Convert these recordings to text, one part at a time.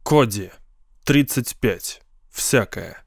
Коди, 35. Всякое.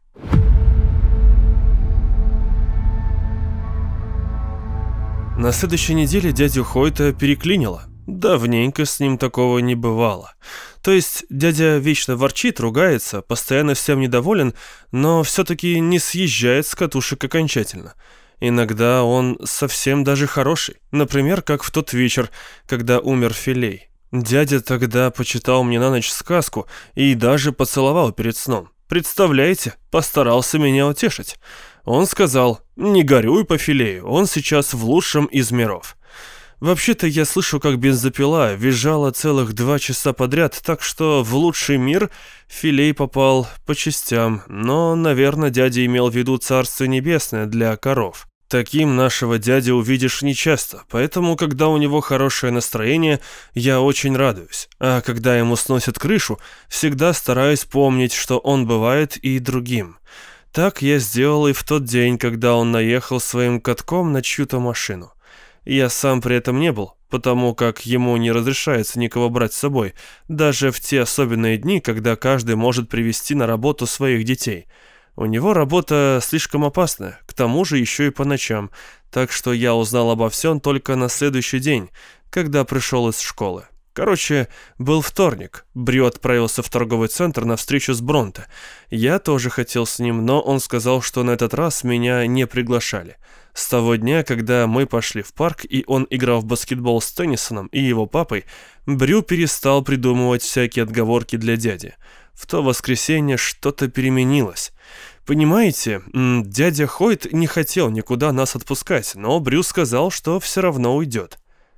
На следующей неделе дядю Хойта переклинило. Давненько с ним такого не бывало. То есть дядя вечно ворчит, ругается, постоянно всем недоволен, но все-таки не съезжает с катушек окончательно. Иногда он совсем даже хороший. Например, как в тот вечер, когда умер Филей. Дядя тогда почитал мне на ночь сказку и даже поцеловал перед сном. Представляете, постарался меня утешить. Он сказал: «Не горюй по Филею, он сейчас в лучшем из миров». Вообще-то я слышу, как бензопила визжала целых 2 часа подряд, так что в лучший мир Филей попал по частям. Но, наверное, дядя имел в виду Царство Небесное для коров. Таким нашего дядю увидишь нечасто, поэтому, когда у него хорошее настроение, я очень радуюсь. А когда ему сносят крышу, всегда стараюсь помнить, что он бывает и другим. Так я сделал и в тот день, когда он наехал своим катком на чью-то машину. Я сам при этом не был, потому как ему не разрешается никого брать с собой, даже в те особенные дни, когда каждый может привезти на работу своих детей. У него работа слишком опасная, к тому же еще и по ночам, так что я узнал обо всем только на следующий день, когда пришел из школы. Короче, был вторник. Брю отправился в торговый центр на встречу с Бронте. Я тоже хотел с ним, но он сказал, что на этот раз меня не приглашали. С того дня, когда мы пошли в парк, и он играл в баскетбол с Теннисоном и его папой, Брю перестал придумывать всякие отговорки для дяди. В то воскресенье что-то переменилось. Понимаете, дядя Хойт не хотел никуда нас отпускать, но Брю сказал, что все равно уйдет.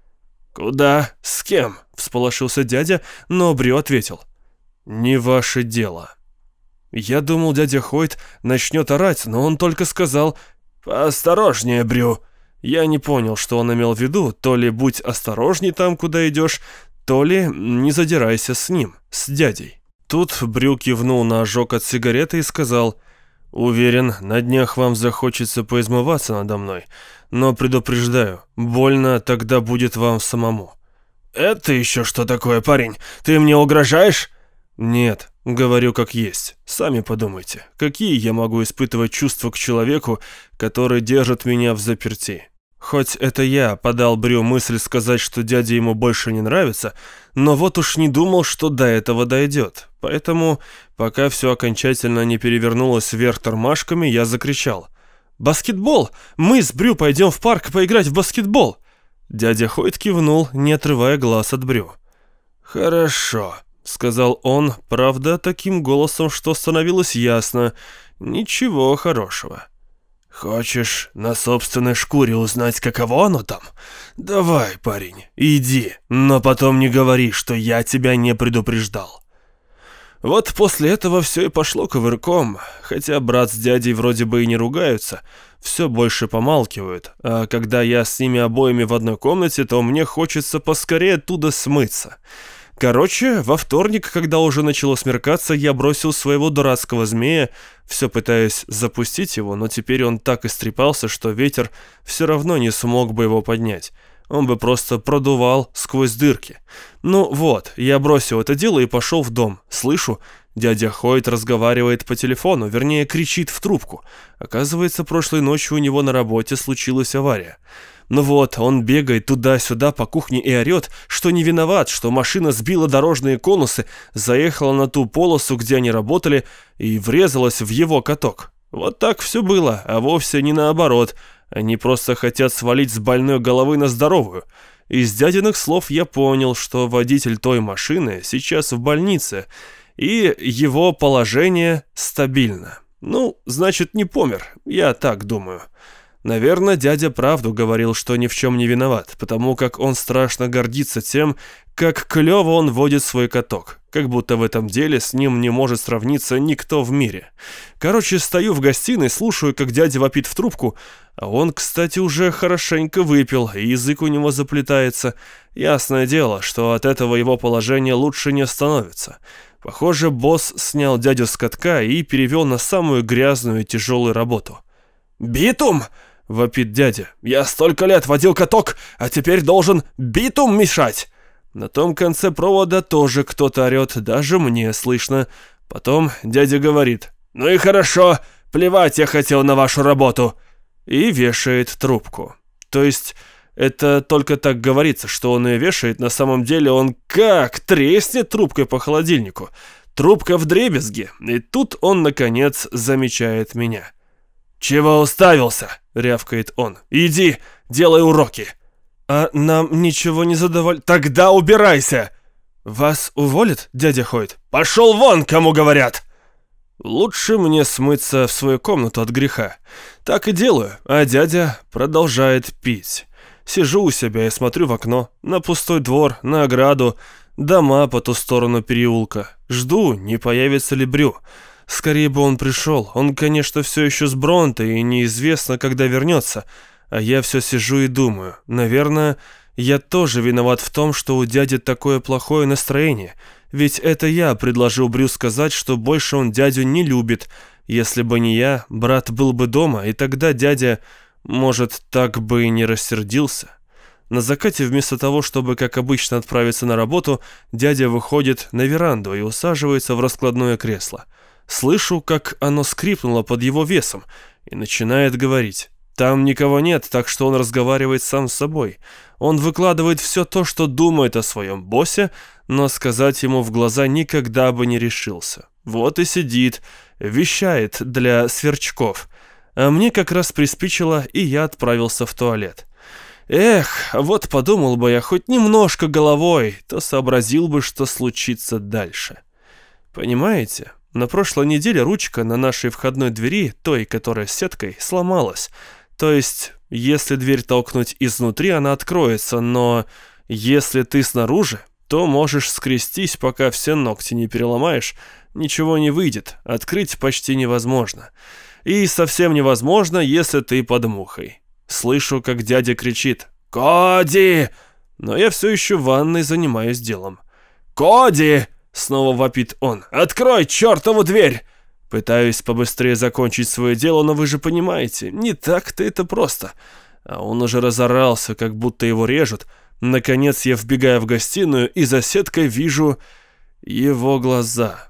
«Куда? С кем?» – всполошился дядя, но Брю ответил: «Не ваше дело». Я думал, дядя Хойт начнет орать, но он только сказал: «Поосторожнее, Брю». Я не понял, что он имел в виду, то ли будь осторожней там, куда идешь, то ли не задирайся с ним, с дядей. Тут Брю кивнул на ожог от сигареты и сказал: «Уверен, на днях вам захочется поизмываться надо мной, но предупреждаю, больно тогда будет вам самому». «Это еще что такое, парень? Ты мне угрожаешь?» «Нет, говорю как есть. Сами подумайте, какие я могу испытывать чувства к человеку, который держит меня взаперти?» Хоть это я подал Брю мысль сказать, что дядя ему больше не нравится, но вот уж не думал, что до этого дойдет. Поэтому, пока все окончательно не перевернулось вверх тормашками, я закричал: «Баскетбол! Мы с Брю пойдем в парк поиграть в баскетбол!» Дядя Хойт кивнул, не отрывая глаз от Брю. «Хорошо», — сказал он, правда, таким голосом, что становилось ясно: ничего хорошего. «Хочешь на собственной шкуре узнать, каково оно там? Давай, парень, иди, но потом не говори, что я тебя не предупреждал». Вот после этого все и пошло кувырком, хотя брат с дядей вроде бы и не ругаются, все больше помалкивают, а когда я с ними обоими в одной комнате, то мне хочется поскорее оттуда смыться. Короче, во вторник, когда уже начало смеркаться, я бросил своего дурацкого змея, все пытаясь запустить его, но теперь он так истрепался, что ветер все равно не смог бы его поднять. Он бы просто продувал сквозь дырки. Ну вот, я бросил это дело и пошел в дом. Слышу, дядя Хойт разговаривает по телефону, вернее, кричит в трубку. Оказывается, прошлой ночью у него на работе случилась авария. Ну вот, он бегает туда-сюда по кухне и орет, что не виноват, что машина сбила дорожные конусы, заехала на ту полосу, где они работали, и врезалась в его каток. Вот так все было, а вовсе не наоборот. Они просто хотят свалить с больной головы на здоровую. Из дядиных слов я понял, что водитель той машины сейчас в больнице, и его положение стабильно. Ну, значит, не помер, я так думаю. Наверное, дядя правду говорил, что ни в чем не виноват, потому как он страшно гордится тем, как клево он водит свой каток, как будто в этом деле с ним не может сравниться никто в мире. Короче, стою в гостиной, слушаю, как дядя вопит в трубку, а он, кстати, уже хорошенько выпил, и язык у него заплетается. Ясное дело, что от этого его положение лучше не становится. Похоже, босс снял дядю с катка и перевел на самую грязную и тяжелую работу. «Битум!» — вопит дядя. «Я столько лет водил каток, а теперь должен битум мешать!» На том конце провода тоже кто-то орет, даже мне слышно. Потом дядя говорит: «Ну и хорошо, плевать я хотел на вашу работу», и вешает трубку. То есть это только так говорится, что он ее вешает, на самом деле он как треснет трубкой по холодильнику. Трубка вдребезги, и тут он, наконец, замечает меня. «Чего уставился?» — рявкает он. «Иди, делай уроки». «А нам ничего не задавали...» «Тогда убирайся!» «Вас уволят, дядя Хойт?» «Пошел вон, кому говорят!» Лучше мне смыться в свою комнату от греха. Так и делаю, а дядя продолжает пить. Сижу у себя и смотрю в окно, на пустой двор, на ограду, дома по ту сторону переулка. Жду, не появится ли Брю. Скорее бы он пришел. Он, конечно, все еще с Бронте и неизвестно, когда вернется. А я все сижу и думаю, наверное, я тоже виноват в том, что у дяди такое плохое настроение. Ведь это я предложил Брю сказать, что больше он дядю не любит. Если бы не я, брат был бы дома, и тогда дядя, может, так бы и не рассердился. На закате вместо того, чтобы, как обычно, отправиться на работу, дядя выходит на веранду и усаживается в раскладное кресло. Слышу, как оно скрипнуло под его весом, и начинает говорить. Там никого нет, так что он разговаривает сам с собой. Он выкладывает все то, что думает о своем боссе, но сказать ему в глаза никогда бы не решился. Вот и сидит, вещает для сверчков. А мне как раз приспичило, и я отправился в туалет. Эх, вот подумал бы я хоть немножко головой, то сообразил бы, что случится дальше. Понимаете? На прошлой неделе ручка на нашей входной двери, той, которая с сеткой, сломалась. То есть, если дверь толкнуть изнутри, она откроется, но если ты снаружи, то можешь скрестись, пока все ногти не переломаешь, ничего не выйдет, открыть почти невозможно. И совсем невозможно, если ты под мухой. Слышу, как дядя кричит: «Коди!» Но я все еще в ванной занимаюсь делом. «Коди!» — снова вопит он. «Открой чертову дверь!» Пытаюсь побыстрее закончить свое дело, но вы же понимаете, не так-то это просто. А он уже разорался, как будто его режут. Наконец я вбегаю в гостиную и за сеткой вижу его глаза.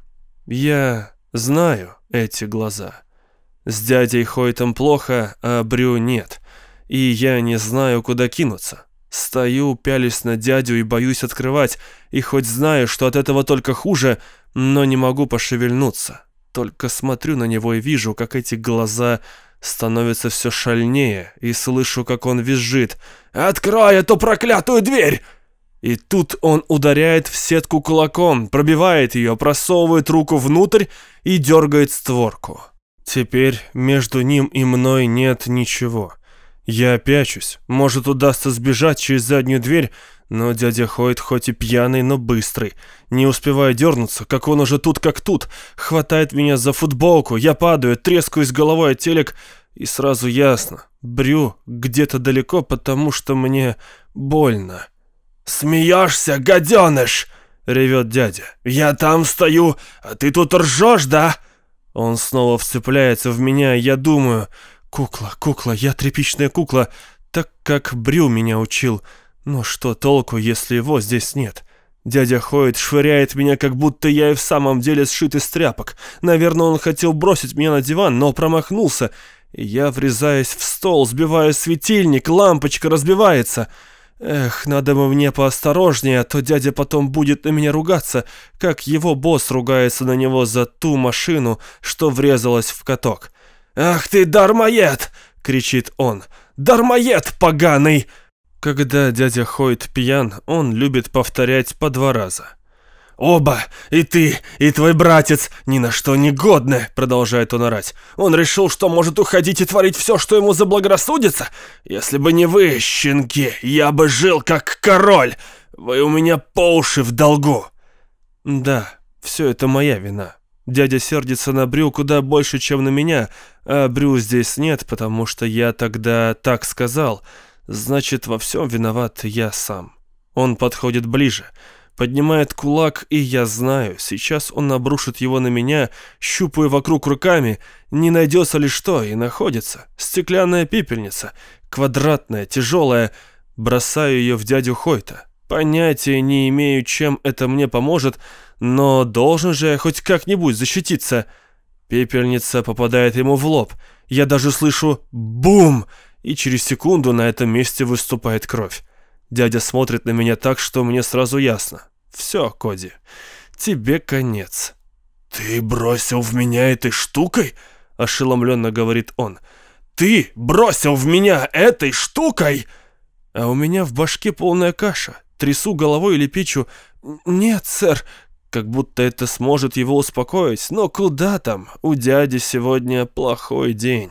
Я знаю эти глаза. С дядей Хойтом плохо, а Брю нет. И я не знаю, куда кинуться. Стою, пялюсь на дядю и боюсь открывать, и хоть знаю, что от этого только хуже, но не могу пошевельнуться. Только смотрю на него и вижу, как эти глаза становятся все шальнее, и слышу, как он визжит: «Открой эту проклятую дверь!» И тут он ударяет в сетку кулаком, пробивает ее, просовывает руку внутрь и дергает створку. Теперь между ним и мной нет ничего. Я пячусь, может, удастся сбежать через заднюю дверь, но дядя Хойт хоть и пьяный, но быстрый. Не успеваю дернуться, как он уже тут как тут, хватает меня за футболку, я падаю, трескаюсь головой о телек, и сразу ясно, Брю где-то далеко, потому что мне больно. «Смеешься, гаденыш!» — ревет дядя. «Я там стою, а ты тут ржешь, да?» Он снова вцепляется в меня, я думаю: кукла, я тряпичная кукла, так как Брю меня учил. Но что толку, если его здесь нет? Дядя Хойт швыряет меня, как будто я и в самом деле сшит из тряпок. Наверное, он хотел бросить меня на диван, но промахнулся. И я врезаюсь в стол, сбиваю светильник, лампочка разбивается. Эх, надо бы мне поосторожнее, а то дядя потом будет на меня ругаться, как его босс ругается на него за ту машину, что врезалась в каток. «Ах ты, дармоед!» — кричит он. «Дармоед поганый!» Когда дядя Хойт пьян, он любит повторять по 2 раза. «Оба, и ты, и твой братец, ни на что не годны!» — продолжает он орать. «Он решил, что может уходить и творить все, что ему заблагорассудится? Если бы не вы, щенки, я бы жил как король! Вы у меня по уши в долгу!» Да, все это моя вина. Дядя сердится на Брю куда больше, чем на меня, а Брю здесь нет, потому что я тогда так сказал. Значит, во всем виноват я сам. Он подходит ближе, поднимает кулак, и я знаю, сейчас он обрушит его на меня, щупаю вокруг руками, не найдется ли что, и находится. Стеклянная пепельница, квадратная, тяжелая. Бросаю ее в дядю Хойта. Понятия не имею, чем это мне поможет, но должен же я хоть как-нибудь защититься. Пепельница попадает ему в лоб. Я даже слышу «бум!» и через секунду на этом месте выступает кровь. Дядя смотрит на меня так, что мне сразу ясно. Все, Коди, тебе конец. «Ты бросил в меня этой штукой?» – ошеломленно говорит он. «Ты бросил в меня этой штукой?» А у меня в башке полная каша. Трясу головой и лепечу: «Нет, сэр», как будто это сможет его успокоить. Но куда там, у дяди сегодня плохой день.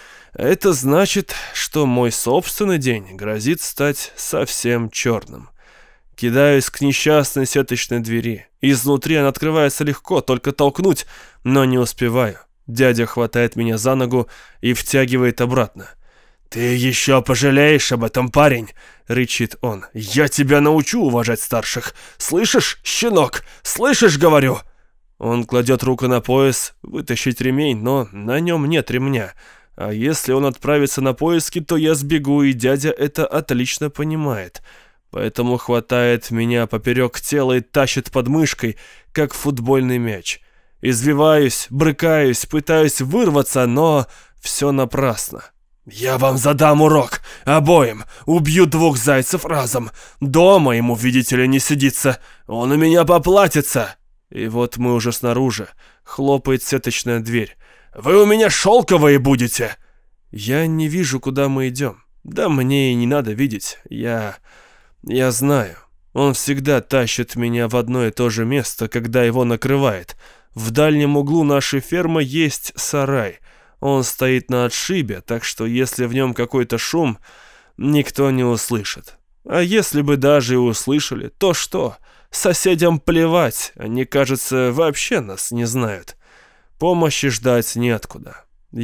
Это значит, что мой собственный день грозит стать совсем черным. Кидаюсь к несчастной сеточной двери. Изнутри она открывается легко, только толкнуть, но не успеваю. Дядя хватает меня за ногу и втягивает обратно. «Ты еще пожалеешь об этом, парень!» — рычит он. «Я тебя научу уважать старших! Слышишь, щенок? Слышишь, говорю!» Он кладет руку на пояс, вытащить ремень, но на нем нет ремня. А если он отправится на поиски, то я сбегу, и дядя это отлично понимает. Поэтому хватает меня поперек тела и тащит под мышкой, как футбольный мяч. Извиваюсь, брыкаюсь, пытаюсь вырваться, но все напрасно. «Я вам задам урок, обоим, убью 2 зайцев разом. Дома ему, видите ли, не сидится, он у меня поплатится». И вот мы уже снаружи, хлопает сеточная дверь. «Вы у меня шелковые будете!» Я не вижу, куда мы идем. Да мне и не надо видеть, я знаю. Он всегда тащит меня в одно и то же место, когда его накрывает. В дальнем углу нашей фермы есть сарай. Он стоит на отшибе, так что если в нем какой-то шум, никто не услышит. А если бы даже и услышали, то что? Соседям плевать, они, кажется, вообще нас не знают. Помощи ждать неоткуда.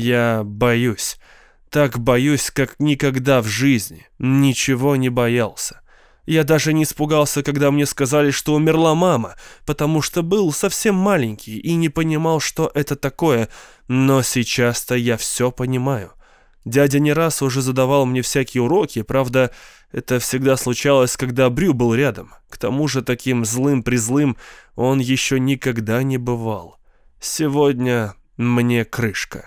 Я боюсь. Так боюсь, как никогда в жизни. Ничего не боялся. Я даже не испугался, когда мне сказали, что умерла мама, потому что был совсем маленький и не понимал, что это такое, но сейчас-то я все понимаю. Дядя не раз уже задавал мне всякие уроки, правда, это всегда случалось, когда Брю был рядом. К тому же таким злым-призлым он еще никогда не бывал. Сегодня мне крышка.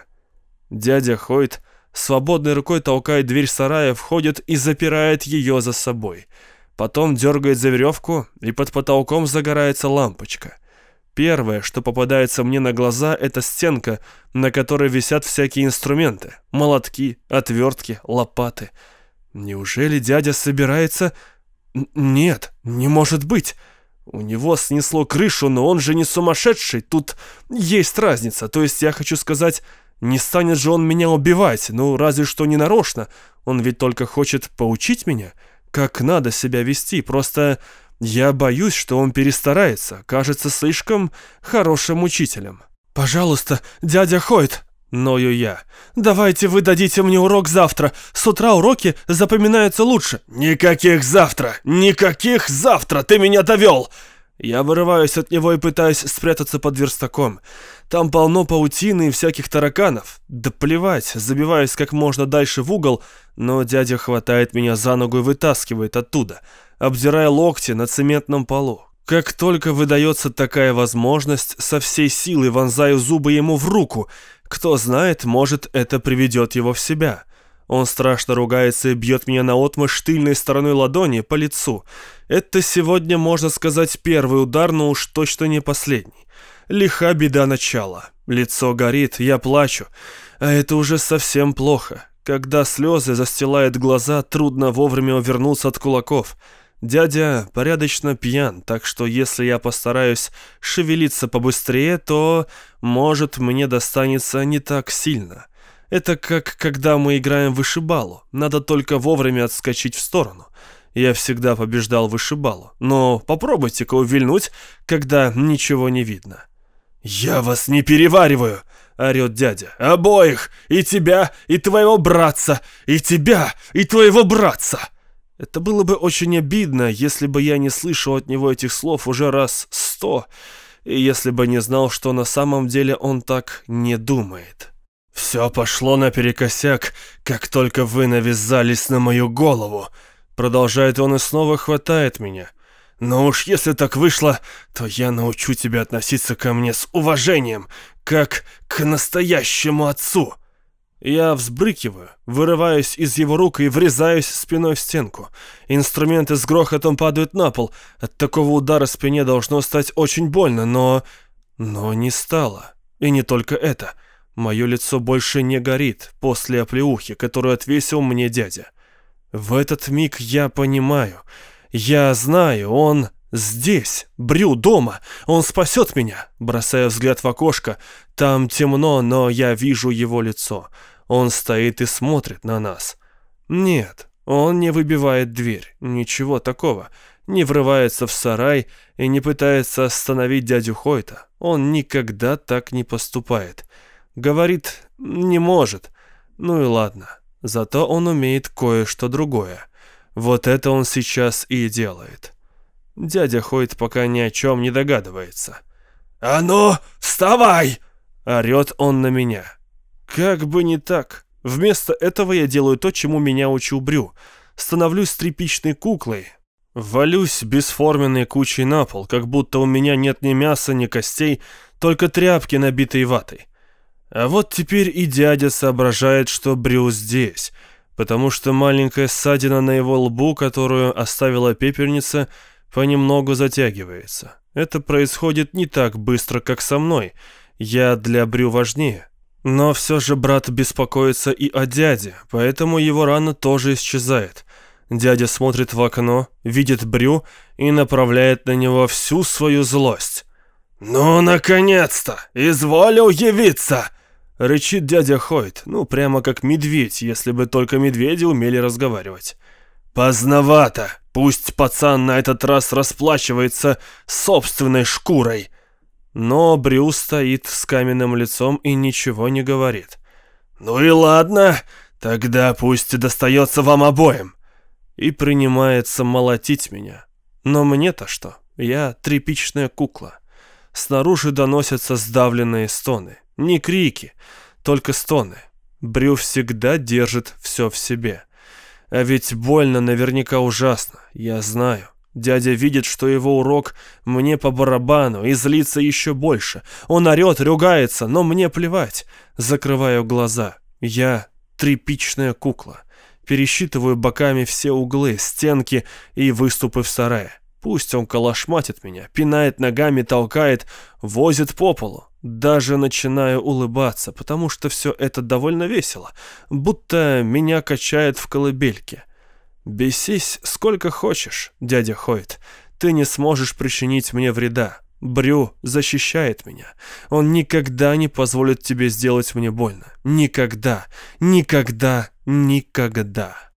Дядя Хойт свободной рукой толкает дверь сарая, входит и запирает ее за собой. Потом дергает за веревку, и под потолком загорается лампочка. Первое, что попадается мне на глаза, это стенка, на которой висят всякие инструменты. Молотки, отвертки, лопаты. Неужели дядя собирается... Нет, не может быть. У него снесло крышу, но он же не сумасшедший. Тут есть разница. То есть я хочу сказать, не станет же он меня убивать. Ну, разве что не нарочно. Он ведь только хочет поучить меня, как надо себя вести. Просто я боюсь, что он перестарается. Кажется слишком хорошим учителем. «Пожалуйста, дядя Хойт», — ною я, — «давайте вы дадите мне урок завтра. С утра уроки запоминаются лучше». «Никаких завтра! Никаких завтра! Ты меня довел!» Я вырываюсь от него и пытаюсь спрятаться под верстаком. Там полно паутины и всяких тараканов. Да плевать, забиваюсь как можно дальше в угол, но дядя хватает меня за ногу и вытаскивает оттуда, обдирая локти на цементном полу. Как только выдается такая возможность, со всей силы вонзаю зубы ему в руку. Кто знает, может, это приведет его в себя. Он страшно ругается и бьет меня наотмашь тыльной стороной ладони по лицу. Это сегодня, можно сказать, первый удар, но уж точно не последний. Лиха беда начала. Лицо горит, я плачу. А это уже совсем плохо. Когда слезы застилают глаза, трудно вовремя увернуться от кулаков. Дядя порядочно пьян, так что если я постараюсь шевелиться побыстрее, то, может, мне достанется не так сильно. Это как когда мы играем в вышибалу. Надо только вовремя отскочить в сторону. Я всегда побеждал в вышибалу. Но попробуйте-ка увильнуть, когда ничего не видно. «Я вас не перевариваю!» — орет дядя. «Обоих! И тебя, и твоего братца! И тебя, и твоего братца!» Это было бы очень обидно, если бы я не слышал от него этих слов уже раз 100, и если бы не знал, что на самом деле он так не думает. «Все пошло наперекосяк, как только вы навязались на мою голову», — продолжает он и снова хватает меня. Но уж если так вышло, то я научу тебя относиться ко мне с уважением, как к настоящему отцу». Я взбрыкиваю, вырываюсь из его рук и врезаюсь спиной в стенку. Инструменты с грохотом падают на пол. От такого удара спине должно стать очень больно, но не стало. И не только это. Мое лицо больше не горит после оплеухи, которую отвесил мне дядя. В этот миг я понимаю. Я знаю, он здесь, Брю дома. Он спасет меня. Бросаю взгляд в окошко. Там темно, но я вижу его лицо. Он стоит и смотрит на нас. Нет, он не выбивает дверь. Ничего такого. Не врывается в сарай и не пытается остановить дядю Хойта. Он никогда так не поступает. Говорит, не может. Ну и ладно. Зато он умеет кое-что другое. Вот это он сейчас и делает. Дядя Хойт пока ни о чем не догадывается. «А ну, вставай!» — орет он на меня. Как бы не так. Вместо этого я делаю то, чему меня учил Брю. Становлюсь тряпичной куклой. Валюсь бесформенной кучей на пол, как будто у меня нет ни мяса, ни костей, только тряпки, набитые ватой. А вот теперь и дядя соображает, что Брю здесь, потому что маленькая ссадина на его лбу, которую оставила пепельница, понемногу затягивается. Это происходит не так быстро, как со мной. Я для Брю важнее. Но все же брат беспокоится и о дяде, поэтому его рана тоже исчезает. Дядя смотрит в окно, видит Брю и направляет на него всю свою злость. «Ну, наконец-то! Изволил явиться!» — рычит дядя Хойт, прямо как медведь, если бы только медведи умели разговаривать. «Поздновато! Пусть пацан на этот раз расплачивается собственной шкурой!» Но Брю стоит с каменным лицом и ничего не говорит. «Ну и ладно, тогда пусть достается вам обоим!» И принимается молотить меня. Но мне-то что? Я тряпичная кукла. Снаружи доносятся сдавленные стоны. Не крики, только стоны. Брю всегда держит все в себе. А ведь больно наверняка ужасно, я знаю. Дядя видит, что его урок мне по барабану, и злится еще больше. Он орет, ругается, но мне плевать. Закрываю глаза. Я тряпичная кукла. Пересчитываю боками все углы, стенки и выступы в сарае. Пусть он калашматит меня, пинает ногами, толкает, возит по полу. Даже начинаю улыбаться, потому что все это довольно весело, будто меня качает в колыбельке. «Бесись сколько хочешь, дядя Хойт, ты не сможешь причинить мне вреда. Брю защищает меня. Он никогда не позволит тебе сделать мне больно. Никогда, никогда, никогда».